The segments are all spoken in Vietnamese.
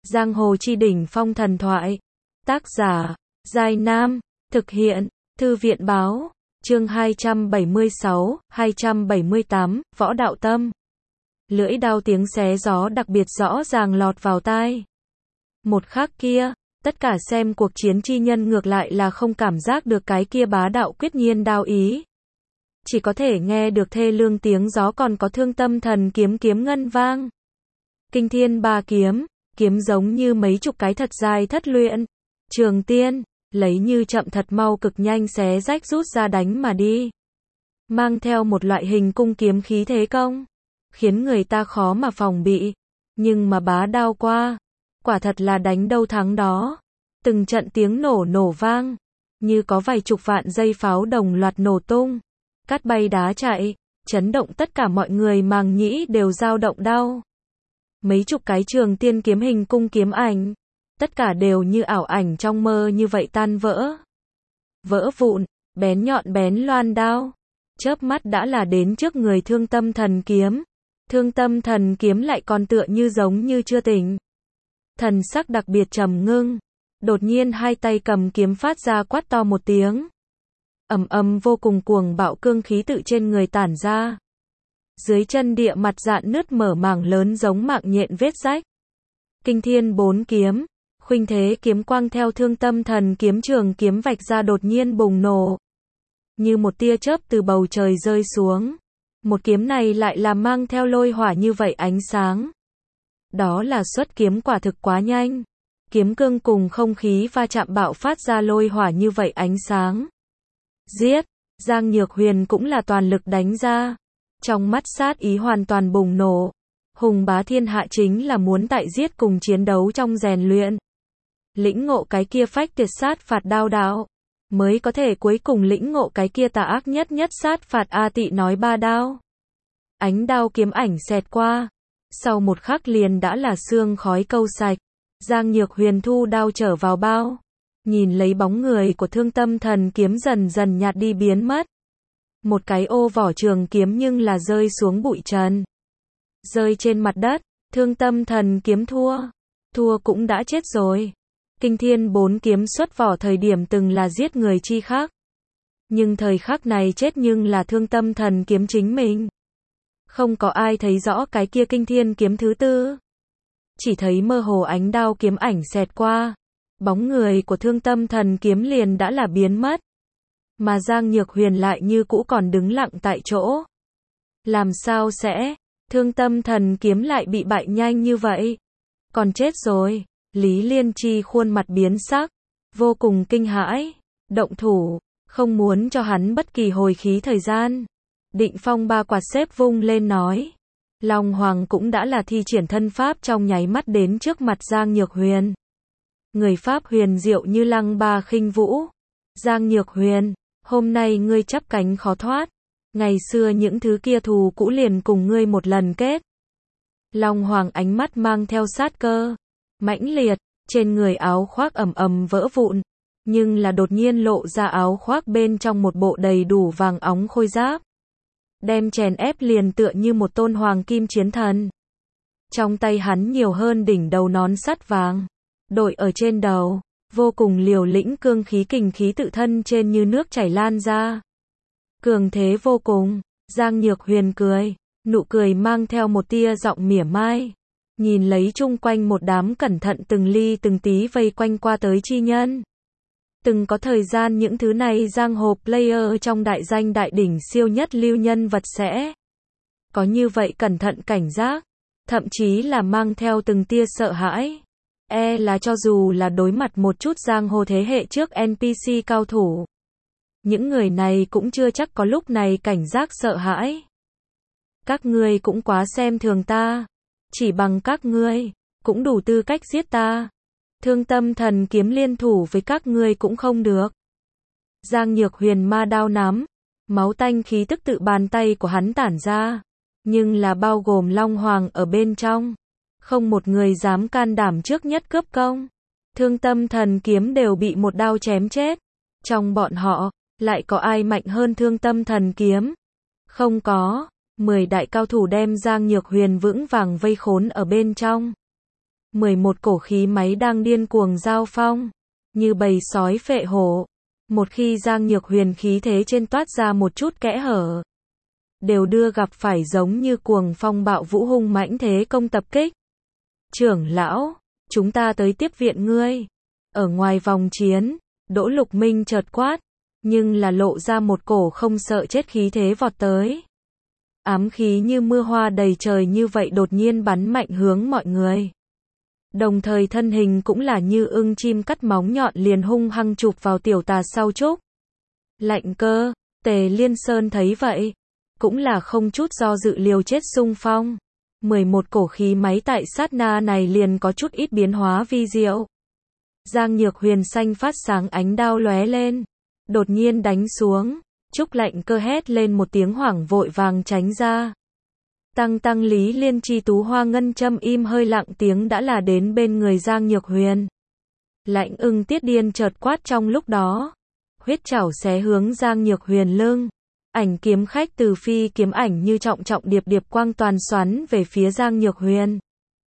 Giang hồ chi đỉnh phong thần thoại. Tác giả, Giai Nam. Thực hiện, Thư viện báo. Chương 276, 278, Võ Đạo Tâm. Lưỡi đao tiếng xé gió đặc biệt rõ ràng lọt vào tai. Một khắc kia, tất cả xem cuộc chiến chi nhân ngược lại là không cảm giác được cái kia bá đạo quyết nhiên đao ý. Chỉ có thể nghe được thê lương tiếng gió, còn có thương tâm thần kiếm kiếm ngân vang. Kinh thiên ba kiếm, kiếm giống như mấy chục cái thật dài thất luyện. Trường tiên, lấy như chậm thật mau cực nhanh xé rách rút ra đánh mà đi. Mang theo một loại hình cung kiếm khí thế công, khiến người ta khó mà phòng bị. Nhưng mà bá đao qua, quả thật là đánh đâu thắng đó. Từng trận tiếng nổ nổ vang, như có vài chục vạn dây pháo đồng loạt nổ tung, cát bay đá chạy, chấn động tất cả mọi người màng nhĩ đều dao động đau. Mấy chục cái trường tiên kiếm hình cung kiếm ảnh, tất cả đều như ảo ảnh trong mơ như vậy tan vỡ. Vỡ vụn, bén nhọn bén loan đao, chớp mắt đã là đến trước người thương tâm thần kiếm. Thương tâm thần kiếm lại còn tựa như giống như chưa tỉnh. Thần sắc đặc biệt trầm ngưng, đột nhiên hai tay cầm kiếm phát ra quát to một tiếng. Ầm ầm vô cùng cuồng bạo cương khí tự trên người tản ra. Dưới chân địa mặt dạn nứt mở mảng lớn giống mạng nhện vết rách. Kinh thiên bốn kiếm, khuynh thế kiếm quang theo thương tâm thần kiếm trường kiếm vạch ra đột nhiên bùng nổ. Như một tia chớp từ bầu trời rơi xuống. Một kiếm này lại là mang theo lôi hỏa như vậy ánh sáng. Đó là xuất kiếm quả thực quá nhanh. Kiếm cương cùng không khí va chạm bạo phát ra lôi hỏa như vậy ánh sáng. Giết! Giang Nhược Huyền cũng là toàn lực đánh ra. Trong mắt sát ý hoàn toàn bùng nổ. Hùng bá thiên hạ chính là muốn tại giết cùng chiến đấu trong rèn luyện. Lĩnh ngộ cái kia phách tuyệt sát phạt đao đạo, mới có thể cuối cùng lĩnh ngộ cái kia tà ác nhất nhất sát phạt A Tị nói ba đao. Ánh đao kiếm ảnh xẹt qua, sau một khắc liền đã là sương khói câu sạch. Giang Nhược Huyền thu đao trở vào bao, nhìn lấy bóng người của thương tâm thần kiếm dần dần nhạt đi biến mất. Một cái ô vỏ trường kiếm nhưng là rơi xuống bụi trần. Rơi trên mặt đất, thương tâm thần kiếm thua. Thua cũng đã chết rồi. Kinh thiên bốn kiếm xuất vỏ thời điểm từng là giết người chi khác. Nhưng thời khắc này chết nhưng là thương tâm thần kiếm chính mình. Không có ai thấy rõ cái kia kinh thiên kiếm thứ tư. Chỉ thấy mơ hồ ánh đao kiếm ảnh xẹt qua. Bóng người của thương tâm thần kiếm liền đã là biến mất. Mà Giang Nhược Huyền lại như cũ còn đứng lặng tại chỗ. Làm sao sẽ, thương tâm thần kiếm lại bị bại nhanh như vậy? Còn chết rồi. Lý Liên Chi khuôn mặt biến sắc, vô cùng kinh hãi, động thủ, không muốn cho hắn bất kỳ hồi khí thời gian. Định Phong ba quạt xếp vung lên nói. Long Hoàng cũng đã là thi triển thân pháp trong nháy mắt đến trước mặt Giang Nhược Huyền. Người pháp huyền diệu như lăng ba khinh vũ. Giang Nhược Huyền, hôm nay ngươi chắp cánh khó thoát. Ngày xưa những thứ kia thù cũ liền cùng ngươi một lần kết. Long Hoàng ánh mắt mang theo sát cơ, mãnh liệt, trên người áo khoác ầm ầm vỡ vụn, nhưng là đột nhiên lộ ra áo khoác bên trong một bộ đầy đủ vàng óng khôi giáp. Đem chèn ép liền tựa như một tôn hoàng kim chiến thần. Trong tay hắn nhiều hơn đỉnh đầu nón sắt vàng, đội ở trên đầu, vô cùng liều lĩnh cương khí kình khí tự thân trên như nước chảy lan ra. Cường thế vô cùng, Giang Nhược Huyền cười, nụ cười mang theo một tia giọng mỉa mai. Nhìn lấy chung quanh một đám cẩn thận từng ly từng tí vây quanh qua tới chi nhân. Từng có thời gian những thứ này giang hồ player trong đại danh đại đỉnh siêu nhất lưu nhân vật sẽ có như vậy cẩn thận cảnh giác, thậm chí là mang theo từng tia sợ hãi. Là cho dù là đối mặt một chút giang hồ thế hệ trước NPC cao thủ, những người này cũng chưa chắc có lúc này cảnh giác sợ hãi. Các ngươi cũng quá xem thường ta. Chỉ bằng các ngươi, cũng đủ tư cách giết ta. Thương tâm thần kiếm liên thủ với các ngươi cũng không được. Giang Nhược Huyền ma đao nắm, máu tanh khí tức tự bàn tay của hắn tản ra. Nhưng là bao gồm Long Hoàng ở bên trong. Không một người dám can đảm trước nhất cướp công. Thương tâm thần kiếm đều bị một đao chém chết. Trong bọn họ, lại có ai mạnh hơn thương tâm thần kiếm? Không có. 10 đại cao thủ đem Giang Nhược Huyền vững vàng vây khốn ở bên trong. 11 cổ khí máy đang điên cuồng giao phong, như bầy sói phệ hổ. Một khi Giang Nhược Huyền khí thế trên toát ra một chút kẽ hở, đều đưa gặp phải giống như cuồng phong bạo vũ hung mãnh thế công tập kích. Trưởng lão, chúng ta tới tiếp viện ngươi. Ở ngoài vòng chiến, Đỗ Lục Minh chợt quát, nhưng là lộ ra một cổ không sợ chết khí thế vọt tới. Ám khí như mưa hoa đầy trời như vậy đột nhiên bắn mạnh hướng mọi người. Đồng thời thân hình cũng là như ưng chim cắt móng nhọn liền hung hăng chụp vào tiểu tà sau trúc. Lạnh Cơ, Tề Liên Sơn thấy vậy, cũng là không chút do dự liều chết xung phong. 11 cổ khí máy tại sát na này liền có chút ít biến hóa vi diệu. Giang Nhược Huyền xanh phát sáng ánh đao lóe lên, đột nhiên đánh xuống. Trúc Lạnh Cơ hét lên một tiếng hoảng vội vàng tránh ra. Tăng Lý Liên chi tú hoa ngân châm im hơi lặng tiếng đã là đến bên người Giang Nhược Huyền. Lạnh Ưng Tiết Điên chợt quát trong lúc đó, huyết chảo xé hướng Giang Nhược Huyền lưng. Ảnh kiếm khách từ phi kiếm ảnh như trọng trọng điệp điệp quang toàn xoắn về phía Giang Nhược Huyền.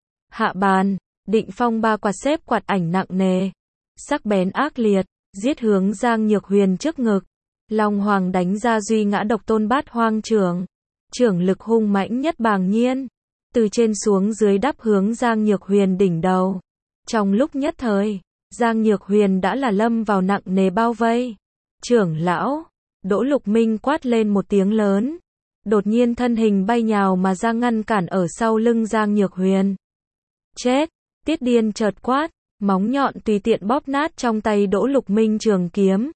Hạ bàn, Định Phong ba quạt xếp quạt ảnh nặng nề, sắc bén ác liệt, giết hướng Giang Nhược Huyền trước ngực. Long Hoàng đánh ra duy ngã độc tôn bát hoang trưởng. Trưởng lực hung mãnh nhất bàng nhiên, từ trên xuống dưới đắp hướng Giang Nhược Huyền đỉnh đầu. Trong lúc nhất thời, Giang Nhược Huyền đã là lâm vào nặng nề bao vây. Trưởng lão, Đỗ Lục Minh quát lên một tiếng lớn, đột nhiên thân hình bay nhào mà ra ngăn cản ở sau lưng Giang Nhược Huyền. Chết, Tiết Điên chợt quát, móng nhọn tùy tiện bóp nát trong tay Đỗ Lục Minh trường kiếm.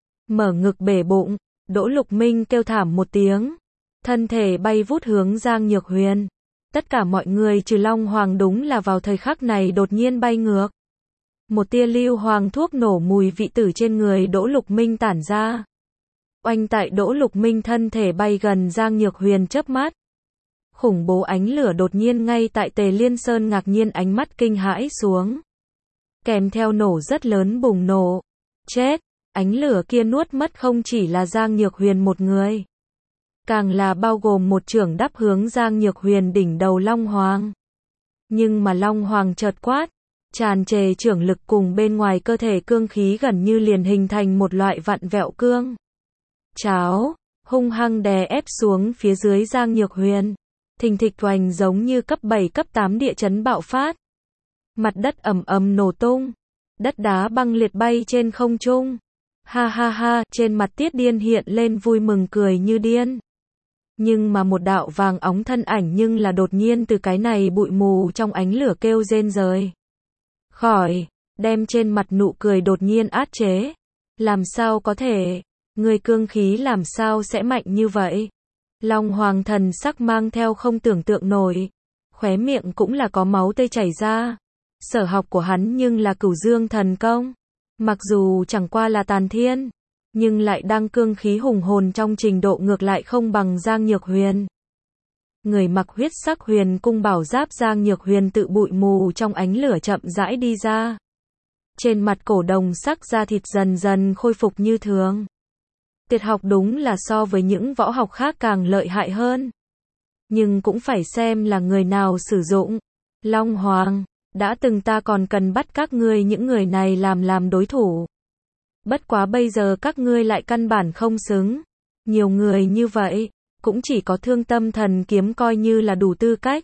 Mở ngực bể bụng, Đỗ Lục Minh kêu thảm một tiếng, thân thể bay vút hướng Giang Nhược Huyền. Tất cả mọi người trừ Long Hoàng đúng là vào thời khắc này đột nhiên bay ngược. Một tia lưu hoàng thuốc nổ mùi vị tử trên người Đỗ Lục Minh tản ra. Oanh tại Đỗ Lục Minh thân thể bay gần Giang Nhược Huyền chớp mắt. Khủng bố ánh lửa đột nhiên ngay tại Tề Liên Sơn ngạc nhiên ánh mắt kinh hãi xuống. Kèm theo nổ rất lớn bùng nổ. Chết, ánh lửa kia nuốt mất không chỉ là Giang Nhược Huyền một người, càng là bao gồm một chưởng đắp hướng Giang Nhược Huyền đỉnh đầu Long Hoàng. Nhưng mà Long Hoàng chợt quát, tràn trề chưởng lực cùng bên ngoài cơ thể cương khí gần như liền hình thành một loại vặn vẹo cương cháo, hung hăng đè ép xuống phía dưới Giang Nhược Huyền. Thình thịch oành giống như cấp 7 cấp 8 địa chấn bạo phát. Mặt đất ầm ầm nổ tung, đất đá băng liệt bay trên không trung. Ha ha ha, trên mặt Tiết Điên hiện lên vui mừng cười như điên. Nhưng mà một đạo vàng óng thân ảnh nhưng là đột nhiên từ cái này bụi mù trong ánh lửa kêu rên rời khỏi, đem trên mặt nụ cười đột nhiên át chế. Làm sao có thể, người cương khí làm sao sẽ mạnh như vậy? Long Hoàng thần sắc mang theo không tưởng tượng nổi, khóe miệng cũng là có máu tươi chảy ra. Sở học của hắn nhưng là Cửu Dương thần công, mặc dù chẳng qua là tàn thiên, nhưng lại đang cương khí hùng hồn trong trình độ ngược lại không bằng Giang Nhược Huyền. Người mặc huyết sắc huyền cung bảo giáp Giang Nhược Huyền tự bụi mù trong ánh lửa chậm rãi đi ra. Trên mặt cổ đồng sắc da thịt dần dần khôi phục như thường. Tuyệt học đúng là so với những võ học khác càng lợi hại hơn. Nhưng cũng phải xem là người nào sử dụng. Long Hoàng, đã từng ta còn cần bắt các ngươi những người này làm đối thủ. Bất quá bây giờ các ngươi lại căn bản không xứng. Nhiều người như vậy, cũng chỉ có Thương Tâm Thần Kiếm coi như là đủ tư cách.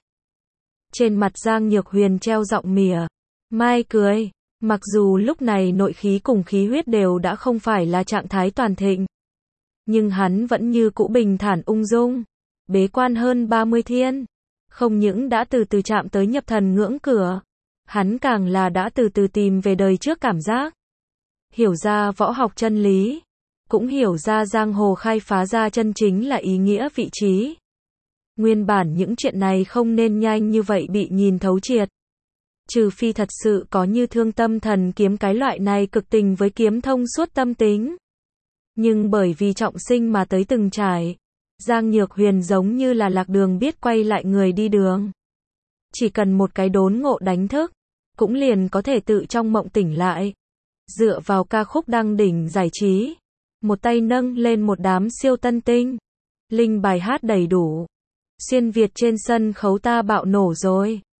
Trên mặt Giang Nhược Huyền treo giọng mỉa mai cười, mặc dù lúc này nội khí cùng khí huyết đều đã không phải là trạng thái toàn thịnh, nhưng hắn vẫn như cũ bình thản ung dung, bế quan hơn 30 thiên, không những đã từ từ chạm tới nhập thần ngưỡng cửa, hắn càng là đã từ từ tìm về đời trước cảm giác, hiểu ra võ học chân lý, cũng hiểu ra giang hồ khai phá ra chân chính là ý nghĩa vị trí. Nguyên bản những chuyện này không nên nhanh như vậy bị nhìn thấu triệt. Trừ phi thật sự có như Thương Tâm Thần Kiếm cái loại này cực tình với kiếm thông suốt tâm tính. Nhưng bởi vì trọng sinh mà tới từng trải, Giang Nhược Huyền giống như là lạc đường biết quay lại người đi đường. Chỉ cần một cái đốn ngộ đánh thức, cũng liền có thể tự trong mộng tỉnh lại. Dựa vào ca khúc đăng đỉnh giải trí, một tay nâng lên một đám siêu tân tinh, linh bài hát đầy đủ. Xuyên Việt trên sân khấu ta bạo nổ rồi.